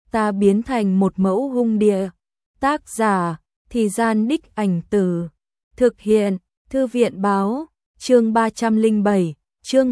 ta biến thành một mẫu hung địa. Tác giả, Thì Gian Đích Ảnh Từ. Thực hiện, Thư viện báo, chương 307, chương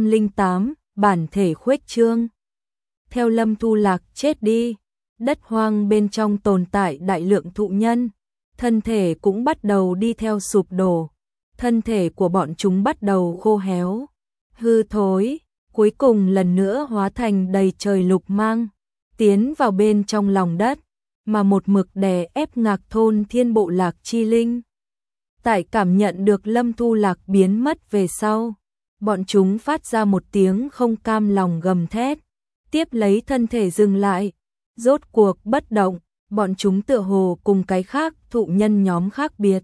208, bản thể khuếch trương. Theo Lâm Thu Lạc chết đi, đất hoang bên trong tồn tại đại lượng thụ nhân, thân thể cũng bắt đầu đi theo sụp đổ, thân thể của bọn chúng bắt đầu khô héo, hư thối, cuối cùng lần nữa hóa thành đầy trời lục mang, tiến vào bên trong lòng đất, mà một mực đè ép Ngạc Thôn Thiên bộ lạc chi linh. Tại cảm nhận được Lâm Thu Lạc biến mất về sau, bọn chúng phát ra một tiếng không cam lòng gầm thét, tiếp lấy thân thể dừng lại, rốt cuộc bất động, bọn chúng tựa hồ cùng cái khác thụ nhân nhóm khác biệt.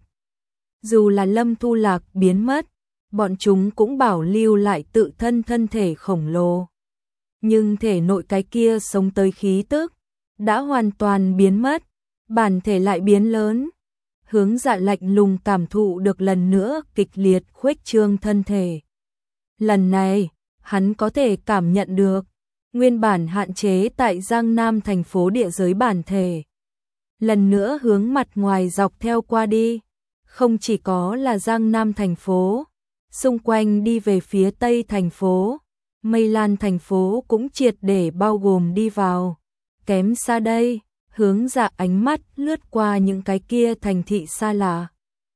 Dù là Lâm Thu Lạc biến mất, bọn chúng cũng bảo lưu lại tự thân thân thể khổng lồ. Nhưng thể nội cái kia sống tới khí tức, đã hoàn toàn biến mất, bản thể lại biến lớn. Hướng Dạ lạnh lùng cảm thụ được lần nữa kịch liệt khuếch trương thân thể. Lần này, hắn có thể cảm nhận được, nguyên bản hạn chế tại Giang Nam thành phố địa giới bản thể. Lần nữa hướng mặt ngoài dọc theo qua đi, không chỉ có là Giang Nam thành phố, xung quanh đi về phía tây thành phố, Mây Lan thành phố cũng triệt để bao gồm đi vào. Kém xa đây, Hướng Dạ ánh mắt lướt qua những cái kia thành thị xa lạ.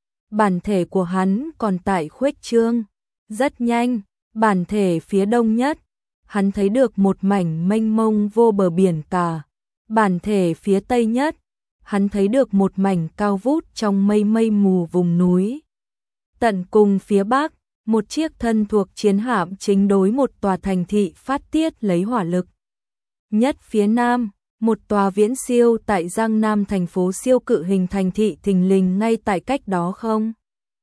Bản thể của hắn còn tại khuếch trương, rất nhanh, bản thể phía đông nhất, hắn thấy được một mảnh mênh mông vô bờ biển cả. Bản thể phía tây nhất, hắn thấy được một mảnh cao vút trong mây mây mù vùng núi. Tận cùng phía bắc, một chiếc thân thuộc chiến hạm chính đối một tòa thành thị phát tiết lấy hỏa lực. Nhất phía nam, một tòa viễn siêu tại Giang Nam thành phố siêu cự hình thành thị thình lình ngay tại cách đó không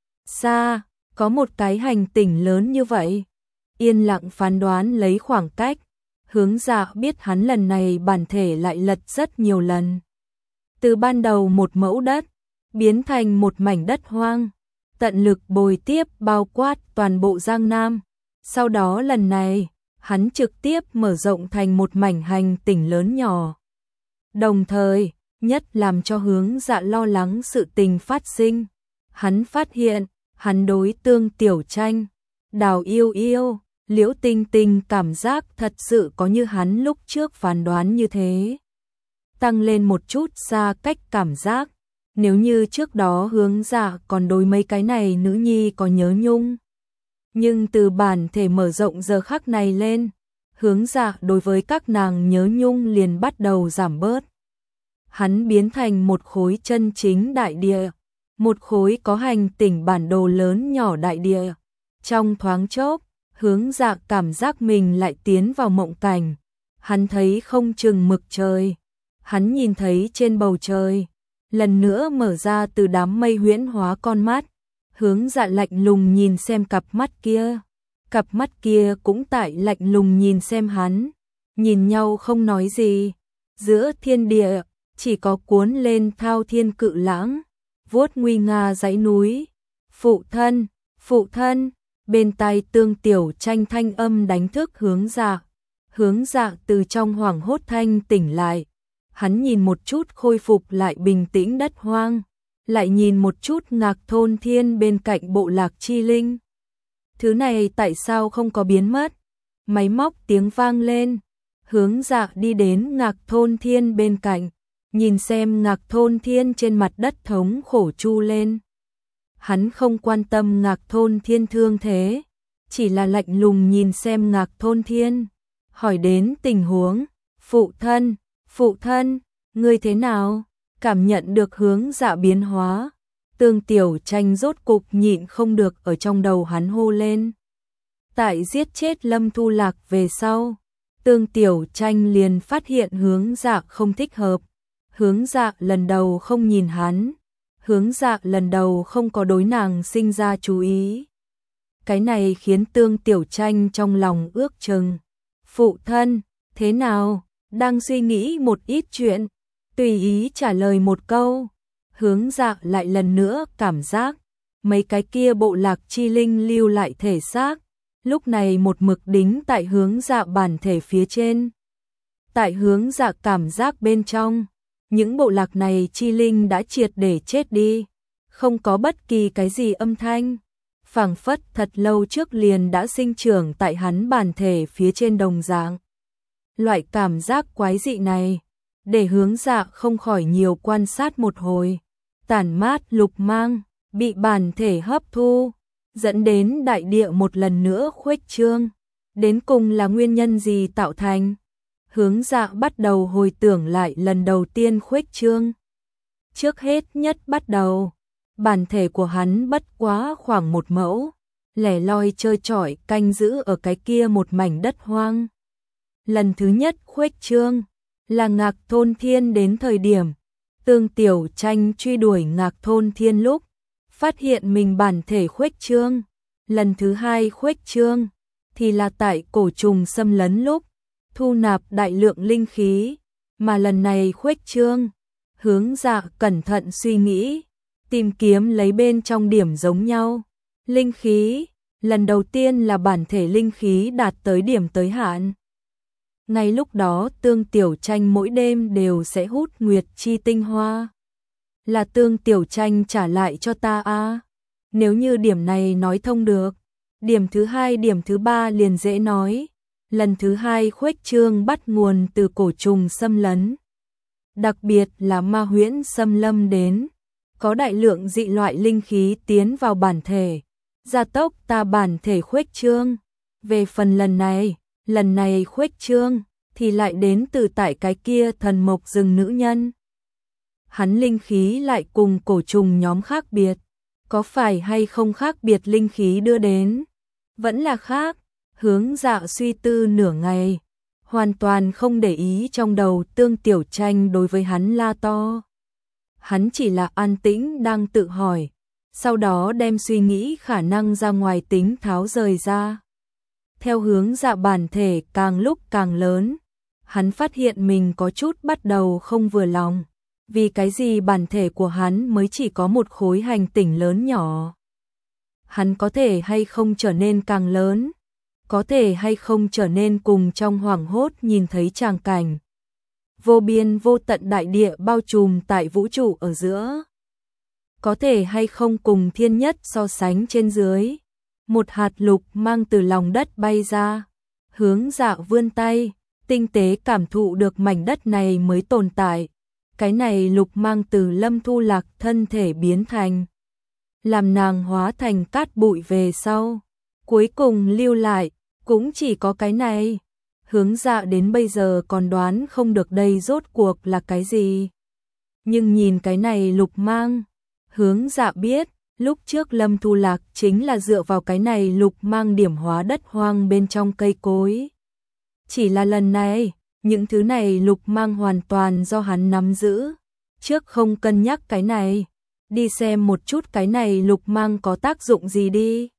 xa, có một cái hành tinh lớn như vậy. Yên lặng phán đoán lấy khoảng cách, Hướng Dạ biết hắn lần này bản thể lại lật rất nhiều lần. Từ ban đầu một mẫu đất, biến thành một mảnh đất hoang, tận lực bồi tiếp bao quát toàn bộ Giang Nam. Sau đó lần này, hắn trực tiếp mở rộng thành một mảnh hành tinh lớn nhỏ. Đồng thời, nhất làm cho Hướng Dạ lo lắng sự tình phát sinh. Hắn phát hiện, hắn đối Tương Tiểu Tranh, Đào Yêu Yêu, Liễu Tinh Tinh cảm giác thật sự có như hắn lúc trước phán đoán như thế. Tăng lên một chút xa cách cảm giác, nếu như trước đó Hướng Dạ còn đối mấy cái này nữ nhi có nhớ nhung. Nhưng từ bản thể mở rộng giờ khắc này lên, Hướng Dạ đối với các nàng nhớ nhung liền bắt đầu giảm bớt. Hắn biến thành một khối chân chính đại địa, một khối có hành tinh bản đồ lớn nhỏ đại địa. Trong thoáng chốc, Hướng Dạ cảm giác mình lại tiến vào mộng cảnh. Hắn thấy không chừng mực trời. Hắn nhìn thấy trên bầu trời, lần nữa mở ra từ đám mây huyễn hóa con mắt. Hướng Dạ lạnh lùng nhìn xem cặp mắt kia. Cặp mắt kia cũng tại lạnh lùng nhìn xem hắn. Nhìn nhau không nói gì. Giữa thiên địa, chỉ có cuốn lên thao thiên cự lãng, vuốt nguy nga dãy núi. Phụ thân, bên tai Tương Tiểu Tranh thanh âm đánh thức Hướng Dạ. Hướng Dạ từ trong hoảng hốt thanh tỉnh lại. Hắn nhìn một chút khôi phục lại bình tĩnh đất hoang, lại nhìn một chút Ngạc Thôn Thiên bên cạnh bộ lạc chi linh. Thứ này tại sao không có biến mất? Máy móc tiếng vang lên. Hướng Dạ đi đến Ngạc Thôn Thiên bên cạnh, nhìn xem Ngạc Thôn Thiên trên mặt đất thống khổ chu lên. Hắn không quan tâm Ngạc Thôn Thiên thương thế, chỉ là lạnh lùng nhìn xem Ngạc Thôn Thiên, hỏi đến tình huống. Phụ thân, ngươi thế nào? Cảm nhận được Hướng Dạ biến hóa, Tương Tiểu Tranh rốt cục nhịn không được ở trong đầu hắn hô lên. Tại giết chết Lâm Thu Lạc về sau, Tương Tiểu Tranh liền phát hiện Hướng Dạ không thích hợp. Hướng Dạ lần đầu không nhìn hắn, Hướng Dạ lần đầu không có đối nàng sinh ra chú ý. Cái này khiến Tương Tiểu Tranh trong lòng ước chừng. Phụ thân, thế nào? Đang suy nghĩ một ít chuyện, tùy ý trả lời một câu. Hướng Dạ lại lần nữa cảm giác mấy cái kia bộ lạc chi linh lưu lại thể xác, lúc này một mực đính tại Hướng Dạ bản thể phía trên. Tại hướng dạ cảm giác bên trong, những bộ lạc này chi linh đã triệt để chết đi, không có bất kỳ cái gì âm thanh, phảng phất thật lâu trước liền đã sinh trưởng tại hắn bản thể phía trên đồng dạng. Loại cảm giác quái dị này, để hướng dạ không khỏi nhiều quan sát một hồi, tản mát lục mang, bị bản thể hấp thu, dẫn đến đại địa một lần nữa khuếch trương, đến cùng là nguyên nhân gì tạo thành? Hướng dạ bắt đầu hồi tưởng lại lần đầu tiên khuếch trương. Trước hết nhất bắt đầu, bản thể của hắn bất quá khoảng 1 mẫu, lẻ loi trơ trọi canh giữ ở cái kia một mảnh đất hoang. Lần thứ nhất khuếch trương là Ngạc Thôn Thiên đến thời điểm Tương Tiểu Tranh truy đuổi Ngạc Thôn Thiên lúc phát hiện mình bản thể khuếch trương. Lần thứ hai khuếch trương thì là tại cổ trùng xâm lấn lúc thu nạp đại lượng linh khí, mà lần này khuếch trương, hướng dạ cẩn thận suy nghĩ, tìm kiếm lấy bên trong điểm giống nhau. Linh khí, lần đầu tiên là bản thể linh khí đạt tới điểm tới hạn. Ngay lúc đó Tương Tiểu Tranh mỗi đêm đều sẽ hút nguyệt chi tinh hoa. Là Tương Tiểu Tranh trả lại cho ta a. Nếu như điểm này nói thông được, điểm thứ hai điểm thứ ba liền dễ nói. Lần thứ hai khuếch trương bắt nguồn từ cổ trùng xâm lấn. Đặc biệt là ma huyễn xâm lâm đến, có đại lượng dị loại linh khí tiến vào bản thể, gia tốc ta bản thể khuếch trương. Về phần lần này khuếch trương thì lại đến từ tại cái kia thần mộc rừng nữ nhân. Hắn linh khí lại cùng cổ trùng nhóm khác biệt, có phải hay không khác biệt linh khí đưa đến? Vẫn là khác. Hướng dạ suy tư nửa ngày, hoàn toàn không để ý trong đầu Tương Tiểu Tranh đối với hắn la to. Hắn chỉ là an tĩnh đang tự hỏi, sau đó đem suy nghĩ khả năng ra ngoài tính tháo rời ra. Theo hướng dạ bản thể càng lúc càng lớn, hắn phát hiện mình có chút bắt đầu không vừa lòng. Vì cái gì bản thể của hắn mới chỉ có một khối hành tinh lớn nhỏ? Hắn có thể hay không trở nên càng lớn? Có thể hay không trở nên cùng trong hoảng hốt nhìn thấy tràng cảnh vô biên vô tận đại địa bao trùm tại vũ trụ ở giữa? Có thể hay không cùng thiên nhất so sánh trên dưới? Một hạt lục mang từ lòng đất bay ra, hướng dạ vươn tay, tinh tế cảm thụ được mảnh đất này mới tồn tại. Cái này lục mang từ Lâm Thu Lạc thân thể biến thành, làm nàng hóa thành cát bụi về sau, cuối cùng lưu lại cũng chỉ có cái này. Hướng dạ đến bây giờ còn đoán không được đây rốt cuộc là cái gì. Nhưng nhìn cái này lục mang, hướng dạ biết, lúc trước Lâm Thu Lạc chính là dựa vào cái này lục mang điểm hóa đất hoang bên trong cây cối. Chỉ là lần này, những thứ này lục mang hoàn toàn do hắn nắm giữ. Trước không cân nhắc cái này, đi xem một chút cái này lục mang có tác dụng gì đi.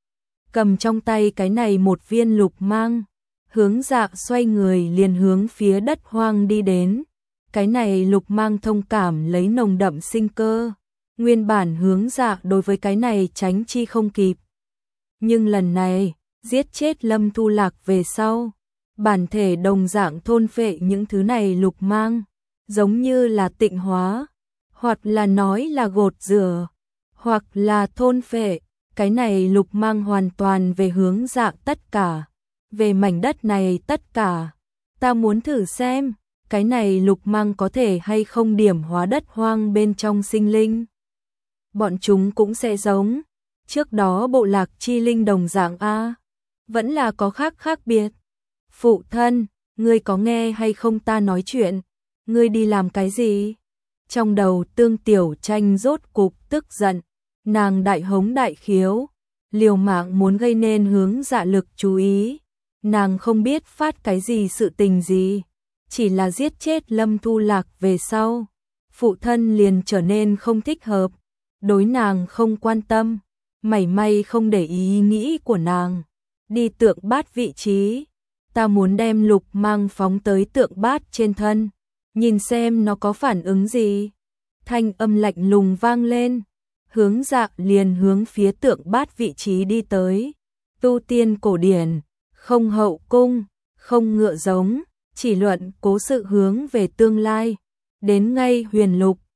Cầm trong tay cái này một viên lục mang, hướng dạ xoay người liền hướng phía đất hoang đi đến. Cái này lục mang thông cảm lấy nồng đậm sinh cơ. Nguyên bản hướng dạ đối với cái này tránh chi không kịp. Nhưng lần này, giết chết Lâm Thu Lạc về sau, bản thể đồng dạng thôn phệ những thứ này lục mang, giống như là tịnh hóa, hoặc là nói là gột rửa, hoặc là thôn phệ. Cái này lục mang hoàn toàn về hướng dạ tất cả, về mảnh đất này tất cả. Ta muốn thử xem, cái này lục mang có thể hay không điểm hóa đất hoang bên trong sinh linh. Bọn chúng cũng sẽ giống trước đó bộ lạc chi linh đồng dạng a, vẫn là có khác biệt. Phụ thân, ngươi có nghe hay không ta nói chuyện? Ngươi đi làm cái gì? Trong đầu Tương Tiểu Tranh rốt cục tức giận, nàng đại hống đại khiếu, liều mạng muốn gây nên hướng dạ lực chú ý. Nàng không biết phát cái gì sự tình gì, chỉ là giết chết Lâm Thu Lạc về sau, phụ thân liền trở nên không thích hợp, đối nàng không quan tâm, mảy may không để ý nghĩ của nàng. Đi tượng bát vị trí, ta muốn đem lục mang phóng tới tượng bát trên thân, nhìn xem nó có phản ứng gì. Thanh âm lạnh lùng vang lên, hướng dạ liền hướng phía tượng bát vị trí đi tới. Tu tiên cổ điển, không hậu cung, không ngựa giống, chỉ luận cố sự hướng về tương lai. Đến ngay huyền lục,